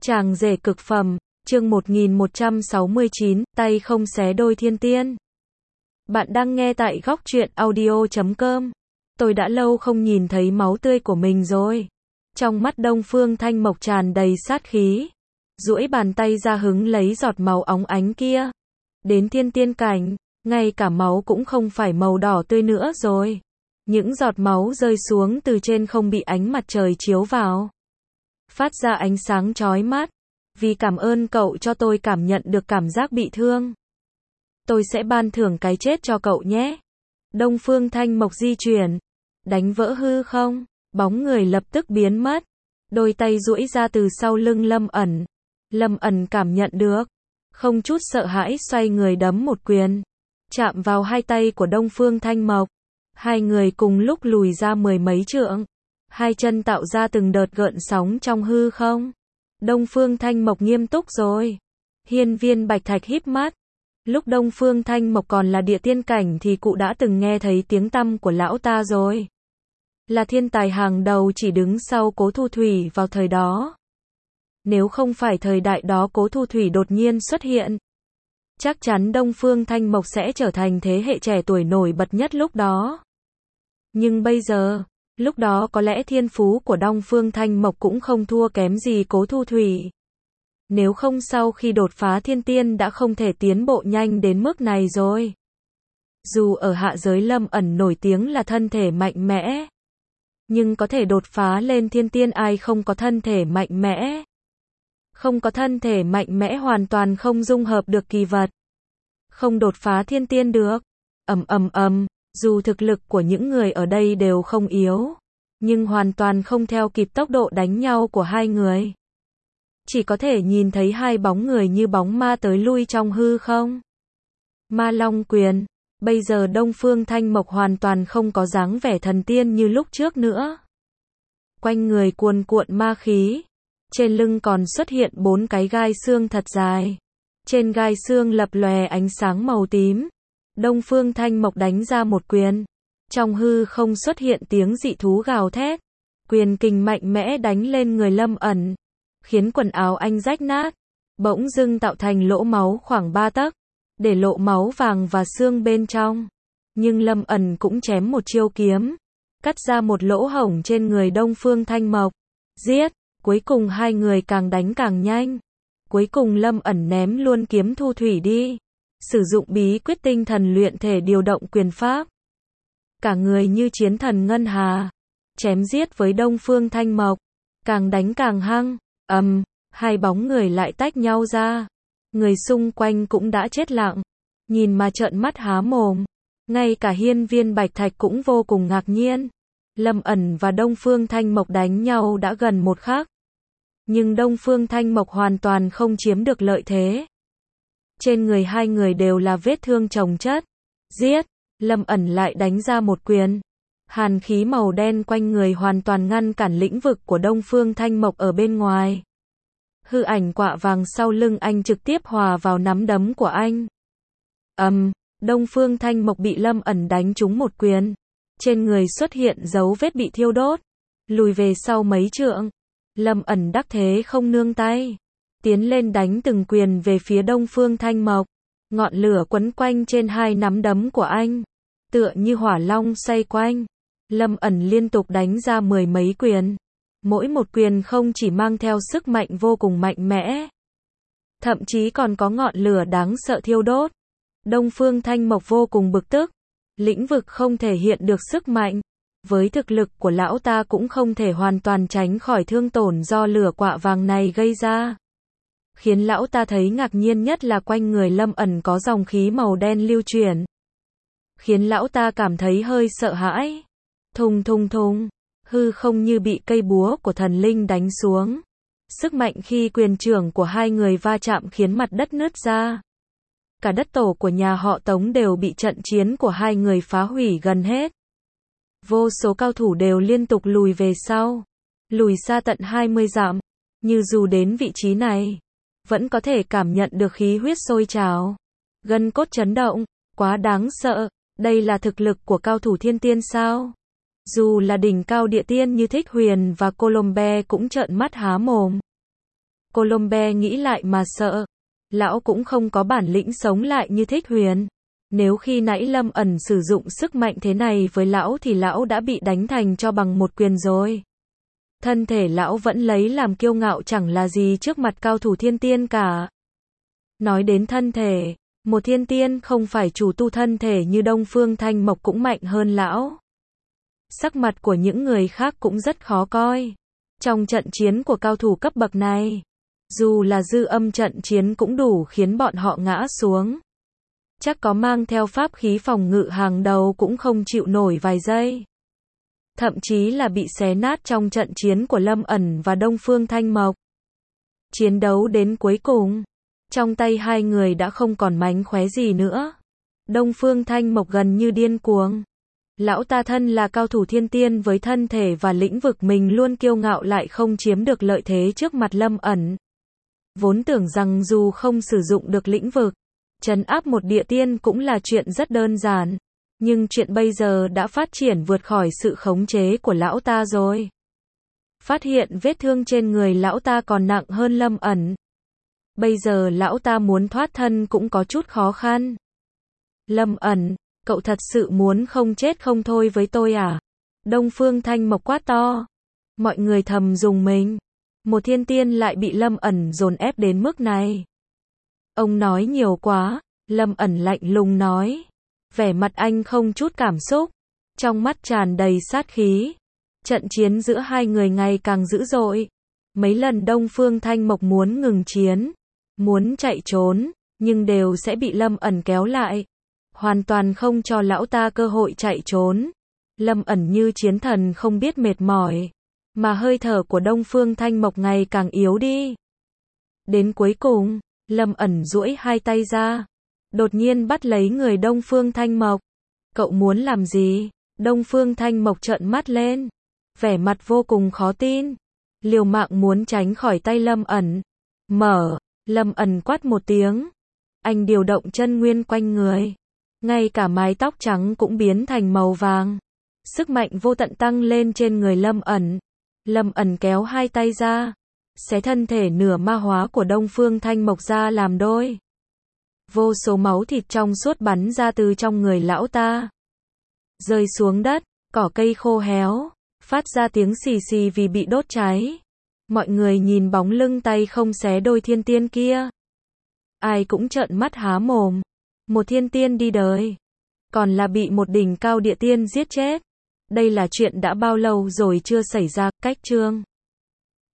Chàng rể cực phẩm, chương 1169, tay không xé đôi thiên tiên. Bạn đang nghe tại góc truyện audio.com. Tôi đã lâu không nhìn thấy máu tươi của mình rồi. Trong mắt Đông Phương Thanh Mộc tràn đầy sát khí. Duỗi bàn tay ra hứng lấy giọt máu óng ánh kia. Đến thiên tiên cảnh, ngay cả máu cũng không phải màu đỏ tươi nữa rồi. Những giọt máu rơi xuống từ trên không bị ánh mặt trời chiếu vào, phát ra ánh sáng chói mắt. Vì cảm ơn cậu cho tôi cảm nhận được cảm giác bị thương, tôi sẽ ban thưởng cái chết cho cậu nhé. Đông Phương Thanh Mộc di chuyển, đánh vỡ hư không, bóng người lập tức biến mất. Đôi tay duỗi ra từ sau lưng Lâm ẩn. Lâm ẩn cảm nhận được, không chút sợ hãi xoay người đấm một quyền, chạm vào hai tay của Đông Phương Thanh Mộc. Hai người cùng lúc lùi ra mười mấy trượng. Hai chân tạo ra từng đợt gợn sóng trong hư không. Đông Phương Thanh Mộc nghiêm túc rồi. Hiên Viên Bạch Thạch híp mắt. Lúc Đông Phương Thanh Mộc còn là địa tiên cảnh thì cụ đã từng nghe thấy tiếng tăm của lão ta rồi. Là thiên tài hàng đầu chỉ đứng sau Cố Thu Thủy vào thời đó. Nếu không phải thời đại đó Cố Thu Thủy đột nhiên xuất hiện, chắc chắn Đông Phương Thanh Mộc sẽ trở thành thế hệ trẻ tuổi nổi bật nhất lúc đó. Nhưng bây giờ, lúc đó có lẽ thiên phú của Đông Phương Thanh Mộc cũng không thua kém gì Cố Thu Thủy. Nếu không sau khi đột phá thiên tiên đã không thể tiến bộ nhanh đến mức này rồi. Dù ở hạ giới Lâm ẩn nổi tiếng là thân thể mạnh mẽ, nhưng có thể đột phá lên thiên tiên ai không có thân thể mạnh mẽ. Không có thân thể mạnh mẽ hoàn toàn không dung hợp được kỳ vật. Không đột phá thiên tiên được. Dù thực lực của những người ở đây đều không yếu, nhưng hoàn toàn không theo kịp tốc độ đánh nhau của hai người. Chỉ có thể nhìn thấy hai bóng người như bóng ma tới lui trong hư không. Ma Long Quyền. Bây giờ Đông Phương Thanh Mộc hoàn toàn không có dáng vẻ thần tiên như lúc trước nữa. Quanh người cuồn cuộn ma khí. Trên lưng còn xuất hiện 4 cái gai xương thật dài. Trên gai xương lập lòe ánh sáng màu tím. Đông Phương Thanh Mộc đánh ra một quyền. Trong hư không xuất hiện tiếng dị thú gào thét. Quyền kình mạnh mẽ đánh lên người Lâm ẩn, khiến quần áo anh rách nát. Bỗng dưng tạo thành lỗ máu khoảng 3 tấc, để lộ máu vàng và xương bên trong. Nhưng Lâm ẩn cũng chém một chiêu kiếm, cắt ra một lỗ hổng trên người Đông Phương Thanh Mộc. Giết! Cuối cùng hai người càng đánh càng nhanh. Cuối cùng Lâm ẩn ném luôn kiếm Thu Thủy đi. Sử dụng bí quyết tinh thần luyện thể điều động quyền pháp. Cả người như chiến thần ngân hà. Chém giết với Đông Phương Thanh Mộc. Càng đánh càng hăng. Hai bóng người lại tách nhau ra. Người xung quanh cũng đã chết lặng. Nhìn mà trợn mắt há mồm. Ngay cả Hiên Viên Bạch Thạch cũng vô cùng ngạc nhiên. Lâm ẩn và Đông Phương Thanh Mộc đánh nhau đã gần một khắc. Nhưng Đông Phương Thanh Mộc hoàn toàn không chiếm được lợi thế. Trên người hai người đều là vết thương chồng chất. Giết! Lâm ẩn lại đánh ra một quyền. Hàn khí màu đen quanh người hoàn toàn ngăn cản lĩnh vực của Đông Phương Thanh Mộc ở bên ngoài. Hư ảnh quạ vàng sau lưng anh trực tiếp hòa vào nắm đấm của anh. Đông Phương Thanh Mộc bị Lâm ẩn đánh trúng một quyền. Trên người xuất hiện dấu vết bị thiêu đốt. Lùi về sau mấy trượng. Lâm ẩn đắc thế không nương tay, tiến lên đánh từng quyền về phía Đông Phương Thanh Mộc. Ngọn lửa quấn quanh trên hai nắm đấm của anh, tựa như hỏa long xoay quanh. Lâm ẩn liên tục đánh ra mười mấy quyền. Mỗi một quyền không chỉ mang theo sức mạnh vô cùng mạnh mẽ, thậm chí còn có ngọn lửa đáng sợ thiêu đốt. Đông Phương Thanh Mộc vô cùng bực tức. Lĩnh vực không thể hiện được sức mạnh. Với thực lực của lão ta cũng không thể hoàn toàn tránh khỏi thương tổn do lửa quạ vàng này gây ra. Khiến lão ta thấy ngạc nhiên nhất là quanh người Lâm ẩn có dòng khí màu đen lưu chuyển. Khiến lão ta cảm thấy hơi sợ hãi. Thùng thùng thùng, hư không như bị cây búa của thần linh đánh xuống. Sức mạnh khi quyền trưởng của hai người va chạm khiến mặt đất nứt ra. Cả đất tổ của nhà họ Tống đều bị trận chiến của hai người phá hủy gần hết. Vô số cao thủ đều liên tục lùi về sau, lùi xa tận 20 dặm, như dù đến vị trí này, vẫn có thể cảm nhận được khí huyết sôi trào, gân cốt chấn động, quá đáng sợ. Đây là thực lực của cao thủ thiên tiên sao? Dù là đỉnh cao địa tiên như Thích Huyền và Colombe cũng trợn mắt há mồm. Colombe nghĩ lại mà sợ. Lão cũng không có bản lĩnh sống lại như Thích Huyền. Nếu khi nãy Lâm ẩn sử dụng sức mạnh thế này với lão thì lão đã bị đánh thành cho bằng một quyền rồi. Thân thể lão vẫn lấy làm kiêu ngạo chẳng là gì trước mặt cao thủ thiên tiên cả. Nói đến thân thể, một thiên tiên không phải chủ tu thân thể như Đông Phương Thanh Mộc cũng mạnh hơn lão. Sắc mặt của những người khác cũng rất khó coi. Trong trận chiến của cao thủ cấp bậc này, dù là dư âm trận chiến cũng đủ khiến bọn họ ngã xuống. Chắc có mang theo pháp khí phòng ngự hàng đầu cũng không chịu nổi vài giây. Thậm chí là bị xé nát trong trận chiến của Lâm ẩn và Đông Phương Thanh Mộc. Chiến đấu đến cuối cùng, trong tay hai người đã không còn mánh khóe gì nữa. Đông Phương Thanh Mộc gần như điên cuồng. Lão ta thân là cao thủ thiên tiên với thân thể và lĩnh vực mình luôn kiêu ngạo lại không chiếm được lợi thế trước mặt Lâm ẩn. Vốn tưởng rằng dù không sử dụng được lĩnh vực, trấn áp một địa tiên cũng là chuyện rất đơn giản. Nhưng chuyện bây giờ đã phát triển vượt khỏi sự khống chế của lão ta rồi. Phát hiện vết thương trên người lão ta còn nặng hơn Lâm ẩn. Bây giờ lão ta muốn thoát thân cũng có chút khó khăn. Lâm ẩn, cậu thật sự muốn không chết không thôi với tôi à? Đông Phương Thanh Mộc quát to. Mọi người thầm rùng mình. Một thiên tiên lại bị Lâm ẩn dồn ép đến mức này. Ông nói nhiều quá, Lâm ẩn lạnh lùng nói. Vẻ mặt anh không chút cảm xúc, trong mắt tràn đầy sát khí. Trận chiến giữa hai người ngày càng dữ dội. Mấy lần Đông Phương Thanh Mộc muốn ngừng chiến, muốn chạy trốn, nhưng đều sẽ bị Lâm ẩn kéo lại. Hoàn toàn không cho lão ta cơ hội chạy trốn. Lâm ẩn như chiến thần không biết mệt mỏi, mà hơi thở của Đông Phương Thanh Mộc ngày càng yếu đi. Đến cuối cùng, Lâm ẩn duỗi hai tay ra, đột nhiên bắt lấy người Đông Phương Thanh Mộc. Cậu muốn làm gì? Đông Phương Thanh Mộc trợn mắt lên, vẻ mặt vô cùng khó tin, liều mạng muốn tránh khỏi tay Lâm ẩn. Mở, Lâm ẩn quát một tiếng. Anh điều động chân nguyên quanh người, ngay cả mái tóc trắng cũng biến thành màu vàng. Sức mạnh vô tận tăng lên trên người Lâm ẩn. Lâm ẩn kéo hai tay ra, xé thân thể nửa ma hóa của Đông Phương Thanh Mộc ra làm đôi. Vô số máu thịt trong suốt bắn ra từ trong người lão ta, rơi xuống đất, cỏ cây khô héo, phát ra tiếng xì xì vì bị đốt cháy. Mọi người nhìn bóng lưng tay không xé đôi thiên tiên kia, ai cũng trợn mắt há mồm. Một thiên tiên đi đời, còn là bị một đỉnh cao địa tiên giết chết. Đây là chuyện đã bao lâu rồi chưa xảy ra. Cách chương